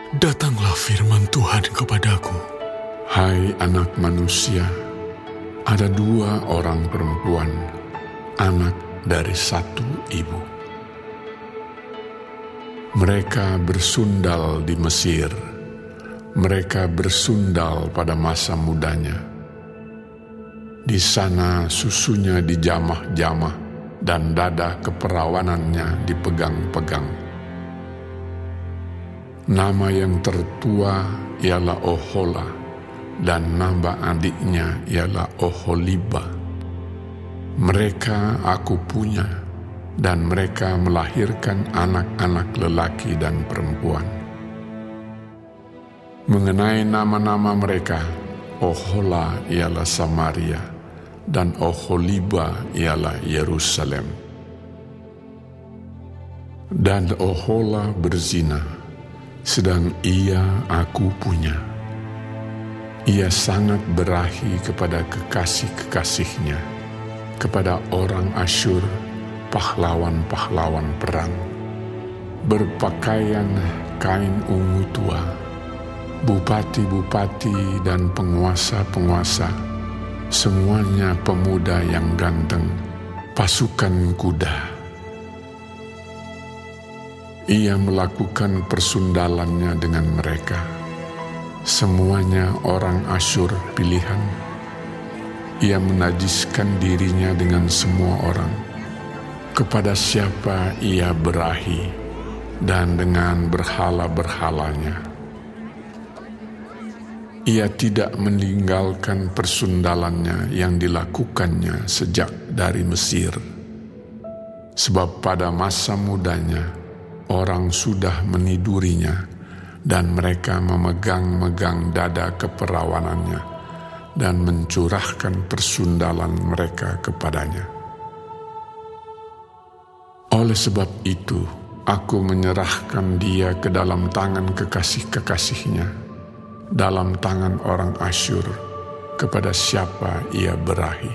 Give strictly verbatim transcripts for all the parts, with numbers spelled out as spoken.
Datanglah firman Tuhan kepadaku. Hai anak manusia, ada dua orang perempuan, anak dari satu ibu. Mereka bersundal di Mesir. Mereka bersundal pada masa mudanya. Di sana susunya dijamah-jamah dan dada keperawanannya dipegang-pegang. Nama yang tertua ialah Ohola, dan nama adiknya ialah Oholiba. Mereka aku punya, dan mereka melahirkan anak-anak lelaki dan perempuan. Mengenai nama-nama mereka, Ohola ialah Samaria, dan Oholiba ialah Yerusalem. Dan Ohola berzina, sedang ia aku punya. Ia sangat berahi kepada kekasih-kekasihnya, kepada orang Asyur, pahlawan-pahlawan perang, berpakaian kain ungu tua, bupati-bupati dan penguasa-penguasa, semuanya pemuda yang ganteng, pasukan kuda. Ia melakukan persundalannya dengan mereka. Semuanya orang Asyur pilihan. Ia menajiskan dirinya dengan semua orang. Kepada siapa ia berahi, dan dengan berhala-berhalanya. Ia tidak meninggalkan persundalannya yang dilakukannya sejak dari Mesir. Sebab pada masa mudanya, orang sudah menidurinya, dan mereka memegang-megang dada keperawanannya, dan mencurahkan persundalan mereka kepadanya. Oleh sebab itu, aku menyerahkan dia ke dalam tangan kekasih-kekasihnya, dalam tangan orang Asyur, kepada siapa ia berahi.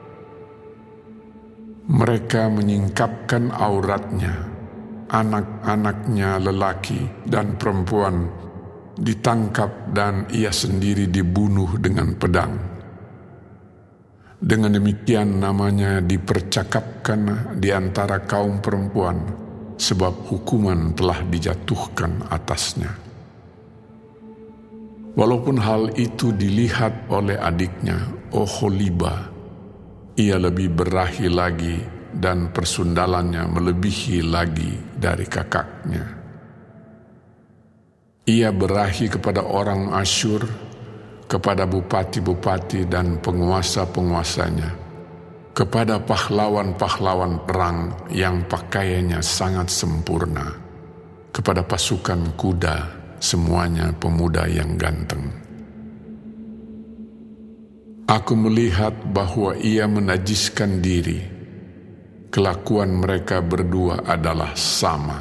Mereka menyingkapkan auratnya, anak-anaknya lelaki dan perempuan ditangkap dan ia sendiri dibunuh dengan pedang. Dengan demikian namanya dipercakapkan di antara kaum perempuan, sebab hukuman telah dijatuhkan atasnya. Walaupun hal itu dilihat oleh adiknya, Oholiba, ia lebih berahi lagi dan persundalannya melebihi lagi dari kakaknya. Ia berahi kepada orang Asyur, kepada bupati-bupati dan penguasa-penguasanya, kepada pahlawan-pahlawan perang yang pakaiannya sangat sempurna, kepada pasukan kuda, semuanya pemuda yang ganteng. Aku melihat bahwa ia menajiskan diri. Kelakuan mereka berdua adalah sama.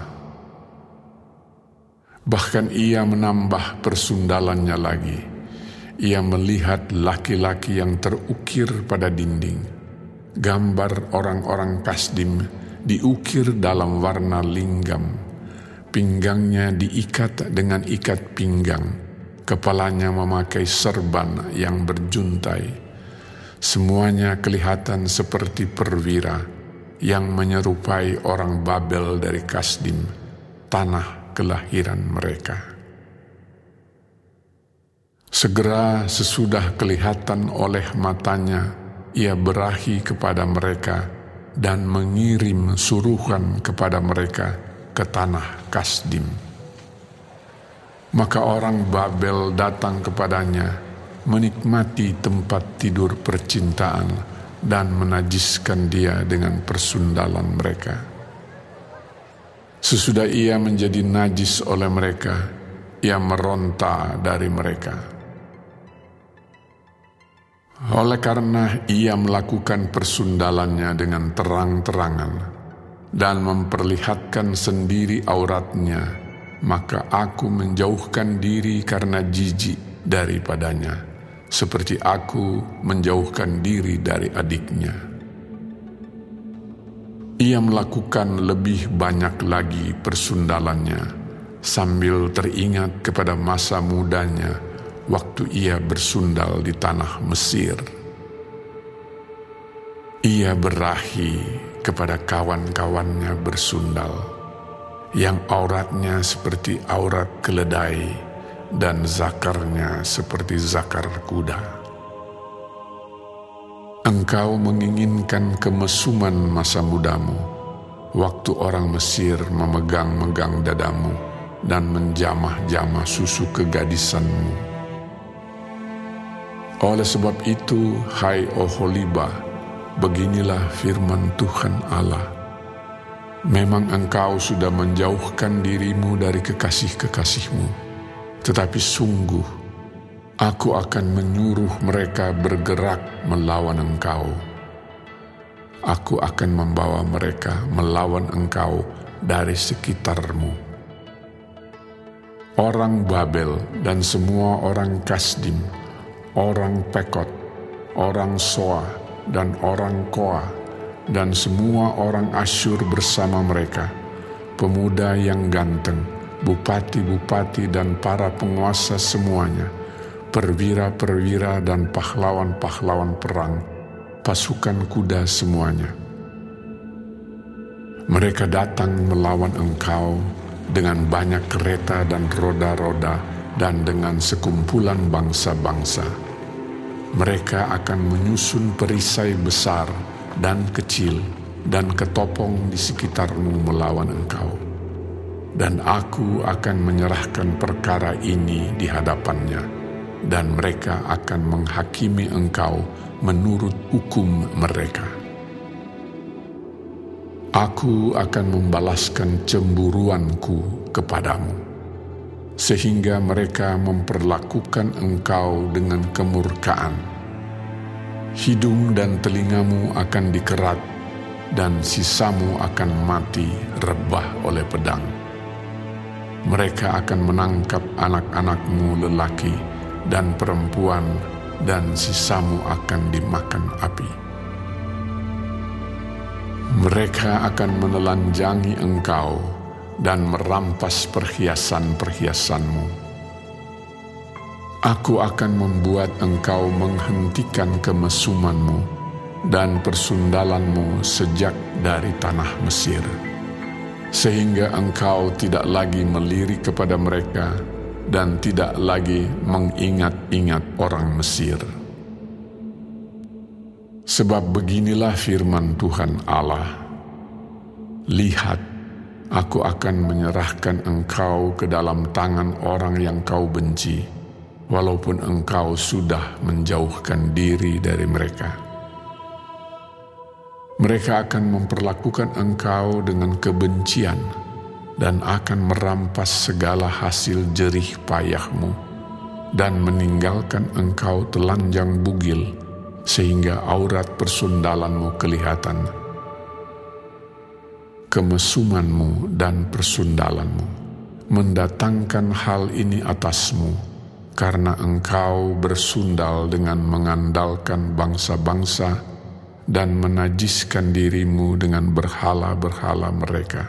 Bahkan ia menambah persundalannya lagi. Ia melihat laki-laki yang terukir pada dinding. Gambar orang-orang Kasdim diukir dalam warna linggam. Pinggangnya diikat dengan ikat pinggang. Kepalanya memakai serban yang berjuntai. Semuanya kelihatan seperti perwira yang menyerupai orang Babel dari Kasdim, tanah kelahiran mereka. Segera sesudah kelihatan oleh matanya, ia berahi kepada mereka dan mengirim suruhan kepada mereka ke tanah Kasdim. Maka orang Babel datang kepadanya, menikmati tempat tidur percintaan, dan menajiskan dia dengan persundalan mereka. Sesudah ia menjadi najis oleh mereka, ia meronta dari mereka. Oleh karena ia melakukan persundalannya dengan terang-terangan dan memperlihatkan sendiri auratnya, maka aku menjauhkan diri karena jijik daripadanya, seperti aku menjauhkan diri dari adiknya. Ia melakukan lebih banyak lagi persundalannya, sambil teringat kepada masa mudanya waktu ia bersundal di tanah Mesir. Ia berahi kepada kawan-kawannya bersundal, yang auratnya seperti aurat keledai dan zakarnya seperti zakar kuda. Engkau menginginkan kemesuman masa mudamu, waktu orang Mesir memegang-megang dadamu dan menjamah-jamah susu kegadisanmu. Oleh sebab itu, hai Oholibah, beginilah firman Tuhan Allah. Memang engkau sudah menjauhkan dirimu dari kekasih-kekasihmu, tetapi sungguh aku akan menyuruh mereka bergerak melawan engkau. Aku akan membawa mereka melawan engkau dari sekitarmu. Orang Babel dan semua orang Kasdim, orang Pekot, orang Soa, dan orang Koa, dan semua orang Asyur bersama mereka, pemuda yang ganteng, bupati-bupati dan para penguasa semuanya, perwira-perwira dan pahlawan-pahlawan perang, pasukan kuda semuanya. Mereka datang melawan engkau dengan banyak kereta dan roda-roda dan dengan sekumpulan bangsa-bangsa. Mereka akan menyusun perisai besar dan kecil dan ketopong di sekitarmu melawan engkau. Dan aku akan menyerahkan perkara ini di hadapannya, dan mereka akan menghakimi engkau menurut hukum mereka. Aku akan membalaskan cemburuanku kepadamu, sehingga mereka memperlakukan engkau dengan kemurkaan. Hidung dan telingamu akan dikerat, dan sisamu akan mati rebah oleh pedang. Mereka akan menangkap anak-anakmu lelaki dan perempuan, dan sisamu akan dimakan api. Mereka akan menelanjangi engkau dan merampas perhiasan-perhiasanmu. Aku akan membuat engkau menghentikan kemesumanmu dan persundalanmu sejak dari tanah Mesir, sehingga engkau tidak lagi melirik kepada mereka dan tidak lagi mengingat-ingat orang Mesir. Sebab beginilah firman Tuhan Allah, lihat, aku akan menyerahkan engkau ke dalam tangan orang yang kau benci, walaupun engkau sudah menjauhkan diri dari mereka. Mereka akan memperlakukan engkau dengan kebencian dan akan merampas segala hasil jerih payahmu dan meninggalkan engkau telanjang bugil sehingga aurat persundalanmu kelihatan. Kemesumanmu dan persundalanmu mendatangkan hal ini atasmu, karena engkau bersundal dengan mengandalkan bangsa-bangsa dan menajiskan dirimu dengan berhala-berhala mereka.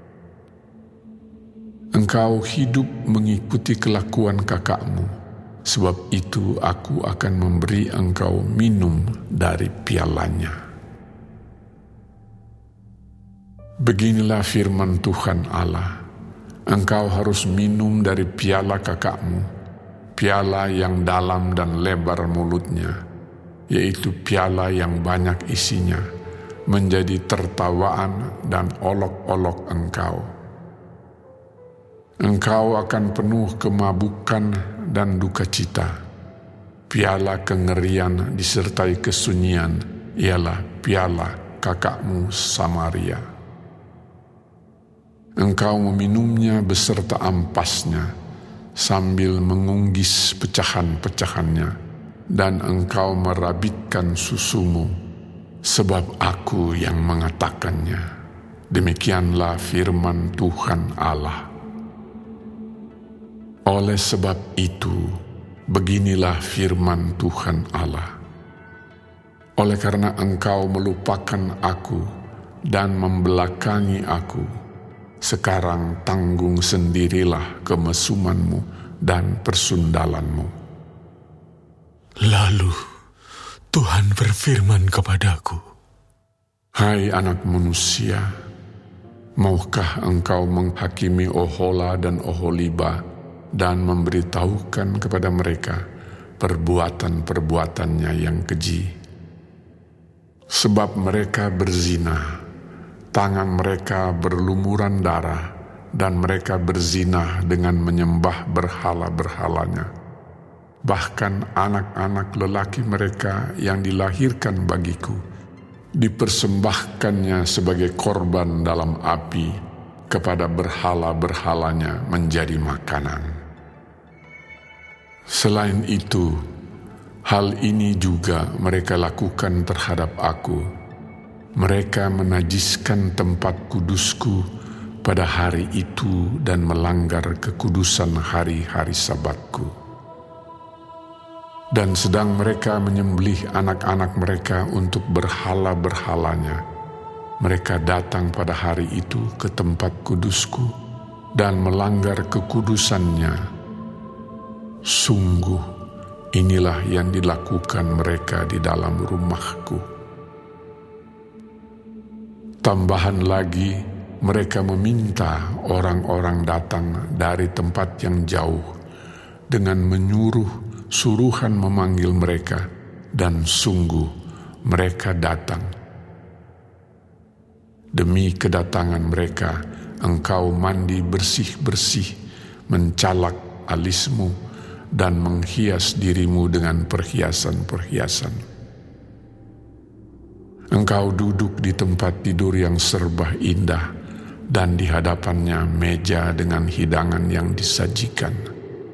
Engkau hidup mengikuti kelakuan kakakmu, sebab itu aku akan memberi engkau minum dari pialanya. Beginilah firman Tuhan Allah, engkau harus minum dari piala kakakmu, piala yang dalam dan lebar mulutnya, yaitu piala yang banyak isinya, menjadi tertawaan dan olok-olok engkau. Engkau akan penuh kemabukan dan duka cita. Piala kengerian disertai kesunyian ialah piala kakakmu Samaria. Engkau meminumnya beserta ampasnya, sambil mengunggis pecahan-pecahannya, dan engkau merabitkan susumu, sebab aku yang mengatakannya. Demikianlah firman Tuhan Allah. Oleh sebab itu, beginilah firman Tuhan Allah. Oleh karena engkau melupakan aku dan membelakangi aku, sekarang tanggung sendirilah kemesumanmu dan persundalanmu. Lalu Tuhan berfirman kepadaku, Hai anak manusia, maukah engkau menghakimi Ohola dan Oholiba dan memberitahukan kepada mereka perbuatan-perbuatannya yang keji? Sebab mereka berzina, tangan mereka berlumuran darah, dan mereka berzina dengan menyembah berhala-berhalanya. Bahkan anak-anak lelaki mereka yang dilahirkan bagiku dipersembahkannya sebagai korban dalam api kepada berhala-berhalanya menjadi makanan. Selain itu, hal ini juga mereka lakukan terhadap aku. Mereka menajiskan tempat kudusku pada hari itu dan melanggar kekudusan hari-hari Sabatku. Dan sedang mereka menyembelih anak-anak mereka untuk berhala-berhalanya, mereka datang pada hari itu ke tempat kudusku dan melanggar kekudusannya. Sungguh, inilah yang dilakukan mereka di dalam rumahku. Tambahan lagi, mereka meminta orang-orang datang dari tempat yang jauh dengan menyuruh suruhan memanggil mereka, dan sungguh mereka datang. Demi kedatangan mereka, engkau mandi bersih-bersih, mencalak alismu, dan menghias dirimu dengan perhiasan-perhiasan. Engkau duduk di tempat tidur yang serba indah, dan di hadapannya meja dengan hidangan yang disajikan.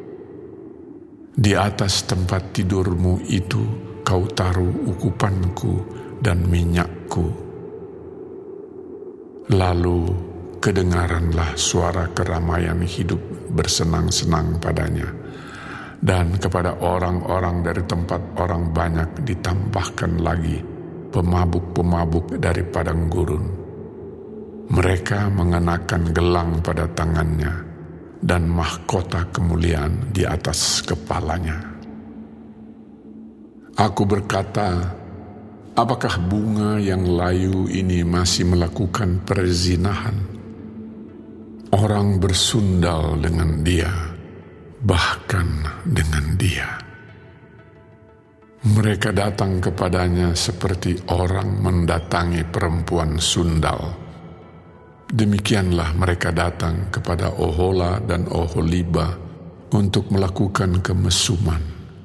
Di atas tempat tidurmu itu kau taruh ukupanku dan minyakku. Lalu kedengaranlah suara keramaian hidup bersenang-senang padanya, dan kepada orang-orang dari tempat orang banyak ditambahkan lagi pemabuk-pemabuk dari padang gurun. Mereka mengenakan gelang pada tangannya dan mahkota kemuliaan di atas kepalanya. Aku berkata, apakah bunga yang layu ini masih melakukan perzinahan? Orang bersundal dengan dia, bahkan dengan dia. Mereka datang kepadanya seperti orang mendatangi perempuan sundal. Demikianlah mereka datang kepada Ohola dan Oholiba untuk melakukan kemesuman.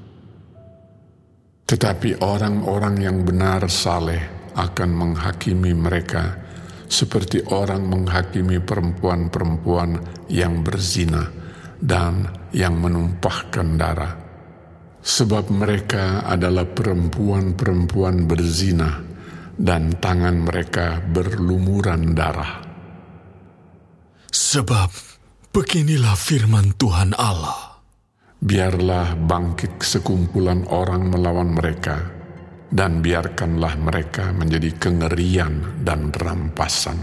Tetapi orang-orang yang benar saleh akan menghakimi mereka seperti orang menghakimi perempuan-perempuan yang berzina dan yang menumpahkan darah. Sebab mereka adalah perempuan-perempuan berzina dan tangan mereka berlumuran darah. Sebab beginilah firman Tuhan Allah. Biarlah bangkit sekumpulan orang melawan mereka, dan biarkanlah mereka menjadi kengerian dan rampasan.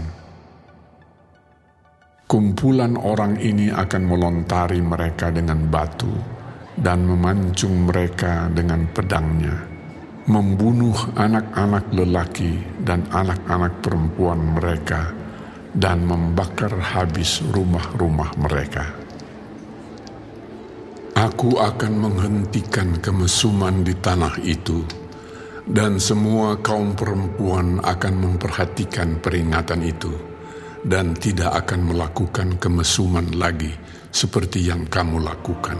Kumpulan orang ini akan melontari mereka dengan batu dan memancung mereka dengan pedangnya, membunuh anak-anak lelaki dan anak-anak perempuan mereka, dan membakar habis rumah-rumah mereka. Aku akan menghentikan kemesuman di tanah itu, dan semua kaum perempuan akan memperhatikan peringatan itu, dan tidak akan melakukan kemesuman lagi seperti yang kamu lakukan.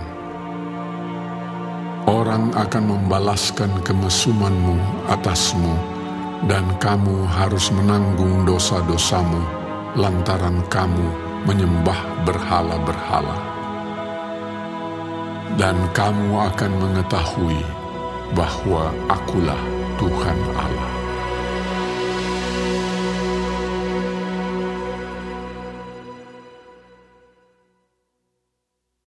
Orang akan membalaskan kemesumanmu atasmu, dan kamu harus menanggung dosa-dosamu lantaran kamu menyembah berhala-berhala. Dan kamu akan mengetahui bahwa akulah Tuhan Allah.